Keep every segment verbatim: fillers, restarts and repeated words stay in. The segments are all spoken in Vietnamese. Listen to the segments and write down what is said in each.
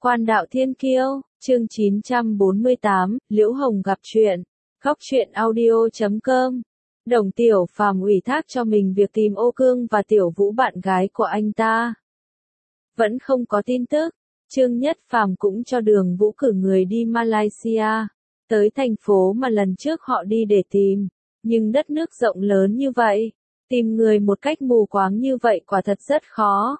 Quan đạo thiên kiêu, chương chín trăm bốn mươi tám, Liễu Hồng gặp chuyện. Góc truyện audio chấm com. Đồng Tiểu Phàm ủy thác cho mình việc tìm Ô Cương và Tiểu Vũ bạn gái của anh ta. Vẫn không có tin tức, Trương Nhất Phàm cũng cho Đường Vũ cử người đi Malaysia, tới thành phố mà lần trước họ đi để tìm. Nhưng đất nước rộng lớn như vậy, tìm người một cách mù quáng như vậy quả thật rất khó.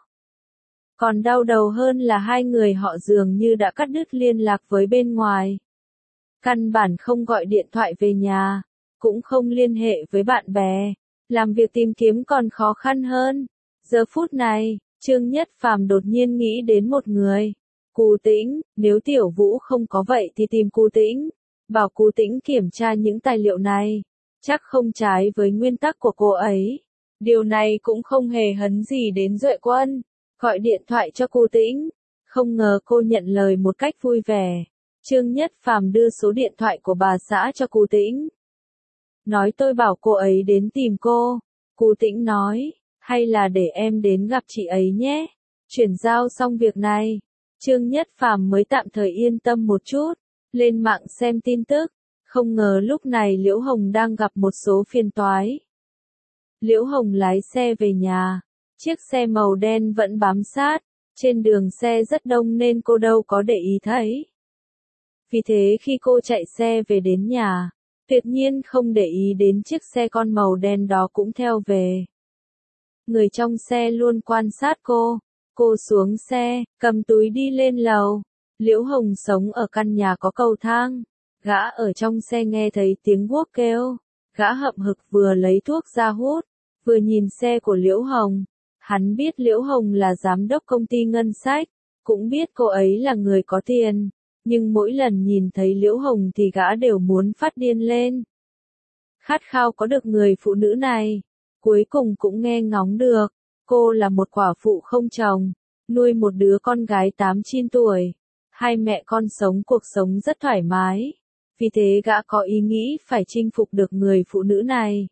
Còn đau đầu hơn là hai người họ dường như đã cắt đứt liên lạc với bên ngoài. Căn bản không gọi điện thoại về nhà, cũng không liên hệ với bạn bè, làm việc tìm kiếm còn khó khăn hơn. Giờ phút này, Trương Nhất Phàm đột nhiên nghĩ đến một người. Cù Tĩnh, nếu Tiểu Vũ không có vậy thì tìm Cù Tĩnh, bảo Cù Tĩnh kiểm tra những tài liệu này, chắc không trái với nguyên tắc của cô ấy. Điều này cũng không hề hấn gì đến Duệ Quân. Gọi điện thoại cho Cù Tĩnh, không ngờ cô nhận lời một cách vui vẻ. Trương Nhất Phàm đưa số điện thoại của bà xã cho Cù Tĩnh. Nói tôi bảo cô ấy đến tìm cô. Cù Tĩnh nói, hay là để em đến gặp chị ấy nhé. Chuyển giao xong việc này, Trương Nhất Phàm mới tạm thời yên tâm một chút, lên mạng xem tin tức. Không ngờ lúc này Liễu Hồng đang gặp một số phiền toái. Liễu Hồng lái xe về nhà. Chiếc xe màu đen vẫn bám sát, trên đường xe rất đông nên cô đâu có để ý thấy. Vì thế khi cô chạy xe về đến nhà, tuyệt nhiên không để ý đến chiếc xe con màu đen đó cũng theo về. Người trong xe luôn quan sát cô, cô xuống xe, cầm túi đi lên lầu. Liễu Hồng sống ở căn nhà có cầu thang, gã ở trong xe nghe thấy tiếng guốc kêu, gã hậm hực vừa lấy thuốc ra hút, vừa nhìn xe của Liễu Hồng. Hắn biết Liễu Hồng là giám đốc công ty ngân sách, cũng biết cô ấy là người có tiền, nhưng mỗi lần nhìn thấy Liễu Hồng thì gã đều muốn phát điên lên. Khát khao có được người phụ nữ này, cuối cùng cũng nghe ngóng được. Cô là một quả phụ không chồng, nuôi một đứa con gái tám chín tuổi, hai mẹ con sống cuộc sống rất thoải mái, vì thế gã có ý nghĩ phải chinh phục được người phụ nữ này.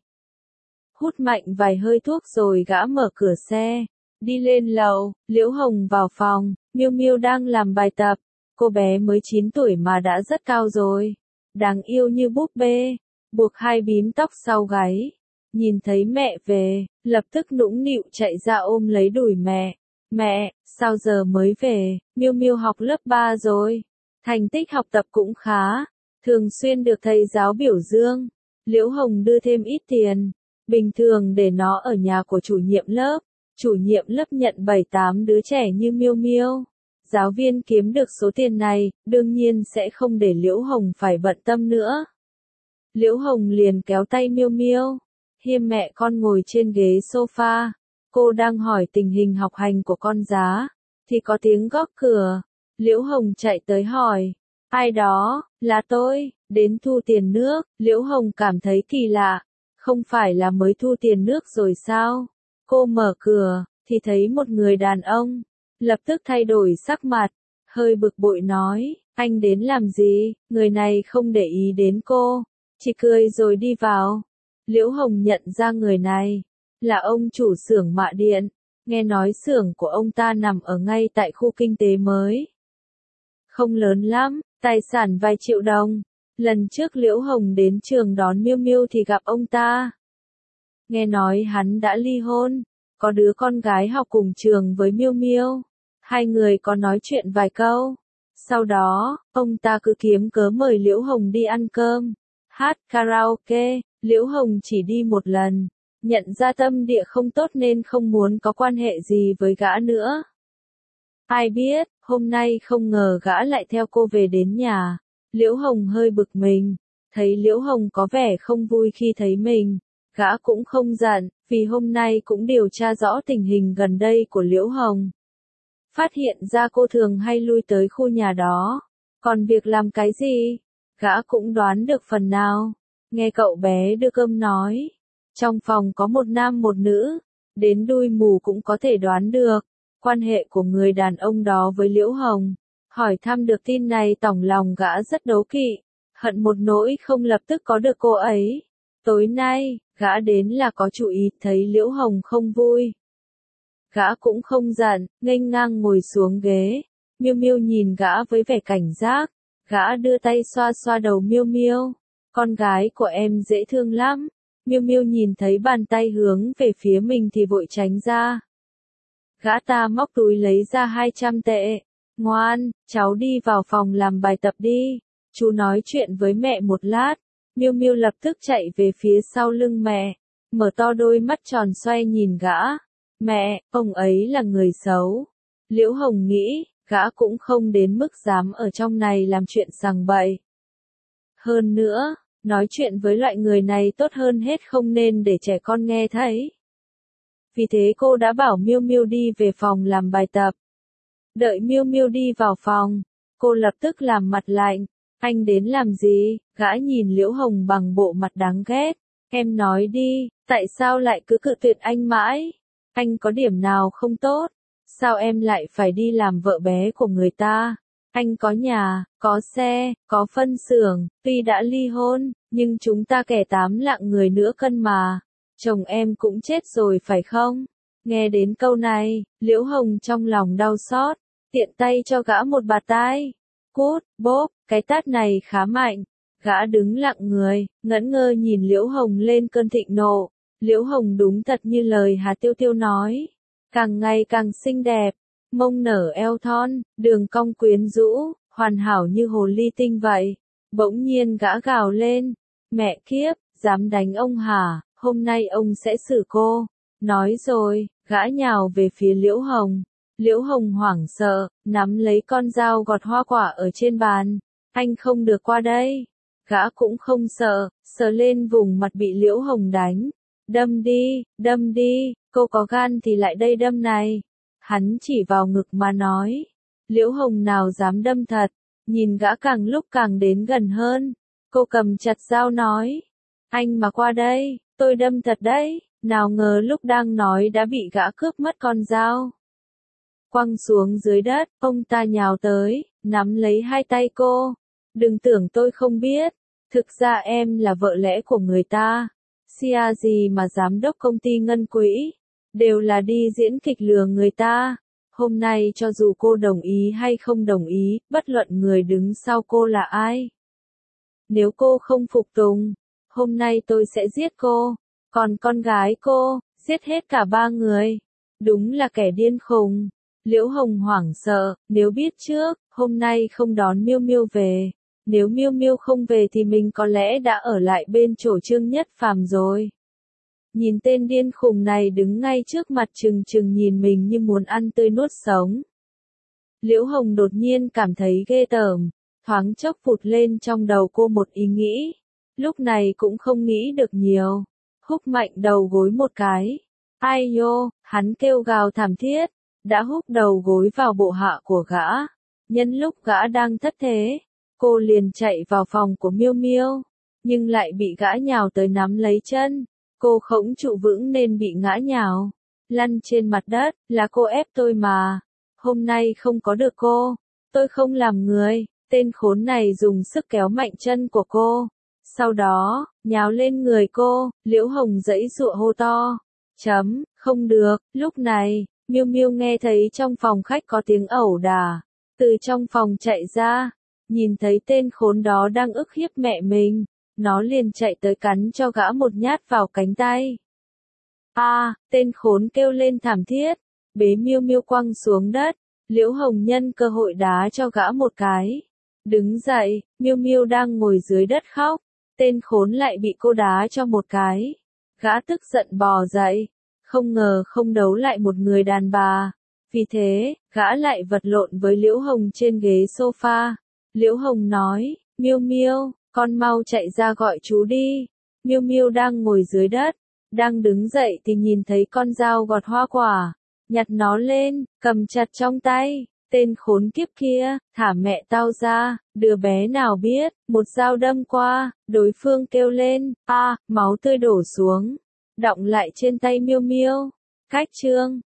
Hút mạnh vài hơi thuốc rồi gã mở cửa xe, đi lên lầu. Liễu Hồng vào phòng, Miêu Miêu đang làm bài tập, cô bé mới chín tuổi mà đã rất cao rồi, đáng yêu như búp bê, buộc hai bím tóc sau gáy. Nhìn thấy mẹ về, lập tức nũng nịu chạy ra ôm lấy đùi mẹ. Mẹ, sao giờ mới về? Miêu Miêu học lớp ba rồi, thành tích học tập cũng khá, thường xuyên được thầy giáo biểu dương. Liễu Hồng đưa thêm ít tiền, bình thường để nó ở nhà của chủ nhiệm lớp. Chủ nhiệm lớp nhận bảy tám đứa trẻ như Miêu Miêu. Giáo viên kiếm được số tiền này, đương nhiên sẽ không để Liễu Hồng phải bận tâm nữa. Liễu Hồng liền kéo tay Miêu Miêu, hiêm mẹ con ngồi trên ghế sofa. Cô đang hỏi tình hình học hành của con giá, thì có tiếng gõ cửa. Liễu Hồng chạy tới hỏi, ai đó? Là tôi, đến thu tiền nước. Liễu Hồng cảm thấy kỳ lạ. Không phải là mới thu tiền nước rồi sao? Cô mở cửa, thì thấy một người đàn ông, lập tức thay đổi sắc mặt, hơi bực bội nói, anh đến làm gì? Người này không để ý đến cô, chỉ cười rồi đi vào. Liễu Hồng nhận ra người này, là ông chủ xưởng mạ điện, nghe nói xưởng của ông ta nằm ở ngay tại khu kinh tế mới. Không lớn lắm, tài sản vài triệu đồng. Lần trước Liễu Hồng đến trường đón Miêu Miêu thì gặp ông ta. Nghe nói hắn đã ly hôn, có đứa con gái học cùng trường với Miêu Miêu. Hai người có nói chuyện vài câu. Sau đó, ông ta cứ kiếm cớ mời Liễu Hồng đi ăn cơm, hát karaoke. Liễu Hồng chỉ đi một lần, nhận ra tâm địa không tốt nên không muốn có quan hệ gì với gã nữa. Ai biết, hôm nay không ngờ gã lại theo cô về đến nhà. Liễu Hồng hơi bực mình, thấy Liễu Hồng có vẻ không vui khi thấy mình, gã cũng không giận, vì hôm nay cũng điều tra rõ tình hình gần đây của Liễu Hồng. Phát hiện ra cô thường hay lui tới khu nhà đó, còn việc làm cái gì, gã cũng đoán được phần nào. Nghe cậu bé đưa cơm nói, trong phòng có một nam một nữ, đến đuôi mù cũng có thể đoán được quan hệ của người đàn ông đó với Liễu Hồng. Hỏi thăm được tin này tỏng lòng gã rất đố kỵ, hận một nỗi không lập tức có được cô ấy. Tối nay, gã đến là có chủ ý, thấy Liễu Hồng không vui. Gã cũng không giận, nghênh ngang ngồi xuống ghế, Miêu Miêu nhìn gã với vẻ cảnh giác, gã đưa tay xoa xoa đầu Miêu Miêu. Con gái của em dễ thương lắm. Miêu Miêu nhìn thấy bàn tay hướng về phía mình thì vội tránh ra. Gã ta móc túi lấy ra hai trăm tệ. Ngoan, cháu đi vào phòng làm bài tập đi. Chú nói chuyện với mẹ một lát. Miêu Miêu lập tức chạy về phía sau lưng mẹ, mở to đôi mắt tròn xoay nhìn gã. Mẹ, ông ấy là người xấu. Liễu Hồng nghĩ, gã cũng không đến mức dám ở trong này làm chuyện sằng bậy. Hơn nữa, nói chuyện với loại người này tốt hơn hết không nên để trẻ con nghe thấy. Vì thế cô đã bảo Miêu Miêu đi về phòng làm bài tập. Đợi Miêu Miêu đi vào phòng, cô lập tức làm mặt lạnh. Anh đến làm gì? Gã nhìn Liễu Hồng bằng bộ mặt đáng ghét. Em nói đi, tại sao lại cứ cự tuyệt anh mãi? Anh có điểm nào không tốt? Sao em lại phải đi làm vợ bé của người ta? Anh có nhà, có xe, có phân xưởng, tuy đã ly hôn, nhưng chúng ta kẻ tám lạng người nữa cân mà. Chồng em cũng chết rồi phải không? Nghe đến câu này, Liễu Hồng trong lòng đau xót, tiện tay cho gã một bạt tai. Cút, bốp, cái tát này khá mạnh. Gã đứng lặng người, ngẩn ngơ nhìn Liễu Hồng lên cơn thịnh nộ. Liễu Hồng đúng thật như lời Hà Tiêu Tiêu nói. Càng ngày càng xinh đẹp, mông nở eo thon, đường cong quyến rũ, hoàn hảo như hồ ly tinh vậy. Bỗng nhiên gã gào lên. Mẹ kiếp, dám đánh ông hả? Hôm nay ông sẽ xử cô. Nói rồi, gã nhào về phía Liễu Hồng. Liễu Hồng hoảng sợ, nắm lấy con dao gọt hoa quả ở trên bàn. Anh không được qua đây. Gã cũng không sợ, sờ lên vùng mặt bị Liễu Hồng đánh. Đâm đi, đâm đi, cô có gan thì lại đây đâm này. Hắn chỉ vào ngực mà nói. Liễu Hồng nào dám đâm thật, nhìn gã càng lúc càng đến gần hơn. Cô cầm chặt dao nói. Anh mà qua đây, tôi đâm thật đấy. Nào ngờ lúc đang nói đã bị gã cướp mất con dao. Quăng xuống dưới đất, ông ta nhào tới, nắm lấy hai tay cô. Đừng tưởng tôi không biết, thực ra em là vợ lẽ của người ta. Xia gì mà giám đốc công ty ngân quỹ, đều là đi diễn kịch lừa người ta. Hôm nay cho dù cô đồng ý hay không đồng ý, bất luận người đứng sau cô là ai. Nếu cô không phục tùng, hôm nay tôi sẽ giết cô, còn con gái cô, giết hết cả ba người. Đúng là kẻ điên khùng. Liễu Hồng hoảng sợ, nếu biết trước, hôm nay không đón Miêu Miêu về. Nếu Miêu Miêu không về thì mình có lẽ đã ở lại bên chỗ Trương Nhất Phàm rồi. Nhìn tên điên khùng này đứng ngay trước mặt trừng trừng nhìn mình như muốn ăn tươi nuốt sống. Liễu Hồng đột nhiên cảm thấy ghê tởm, thoáng chốc phụt lên trong đầu cô một ý nghĩ. Lúc này cũng không nghĩ được nhiều. Húc mạnh đầu gối một cái. Ai nhô, hắn kêu gào thảm thiết, đã húc đầu gối vào bộ hạ của gã. Nhân lúc gã đang thất thế, cô liền chạy vào phòng của Miêu Miêu, nhưng lại bị gã nhào tới nắm lấy chân. Cô khống trụ vững nên bị ngã nhào, lăn trên mặt đất. Là cô ép tôi mà. Hôm nay không có được cô, tôi không làm người. Tên khốn này dùng sức kéo mạnh chân của cô. Sau đó, nhào lên người cô. Liễu Hồng giãy giụa hô to. Chấm, không được. Lúc này, Miêu Miêu nghe thấy trong phòng khách có tiếng ẩu đả. Từ trong phòng chạy ra, nhìn thấy tên khốn đó đang ức hiếp mẹ mình. Nó liền chạy tới cắn cho gã một nhát vào cánh tay. A, à, tên khốn kêu lên thảm thiết, bế Miêu Miêu quăng xuống đất. Liễu Hồng nhân cơ hội đá cho gã một cái. Đứng dậy, Miêu Miêu đang ngồi dưới đất khóc. Tên khốn lại bị cô đá cho một cái. Gã tức giận bò dậy. Không ngờ không đấu lại một người đàn bà. Vì thế, gã lại vật lộn với Liễu Hồng trên ghế sofa. Liễu Hồng nói, Miêu Miêu, con mau chạy ra gọi chú đi. Miêu Miêu đang ngồi dưới đất, đang đứng dậy thì nhìn thấy con dao gọt hoa quả. Nhặt nó lên, cầm chặt trong tay. Tên khốn kiếp kia, thả mẹ tao ra. Đứa bé nào biết, một dao đâm qua, đối phương kêu lên, a, à, máu tươi đổ xuống, đọng lại trên tay Miêu Miêu. Cách chương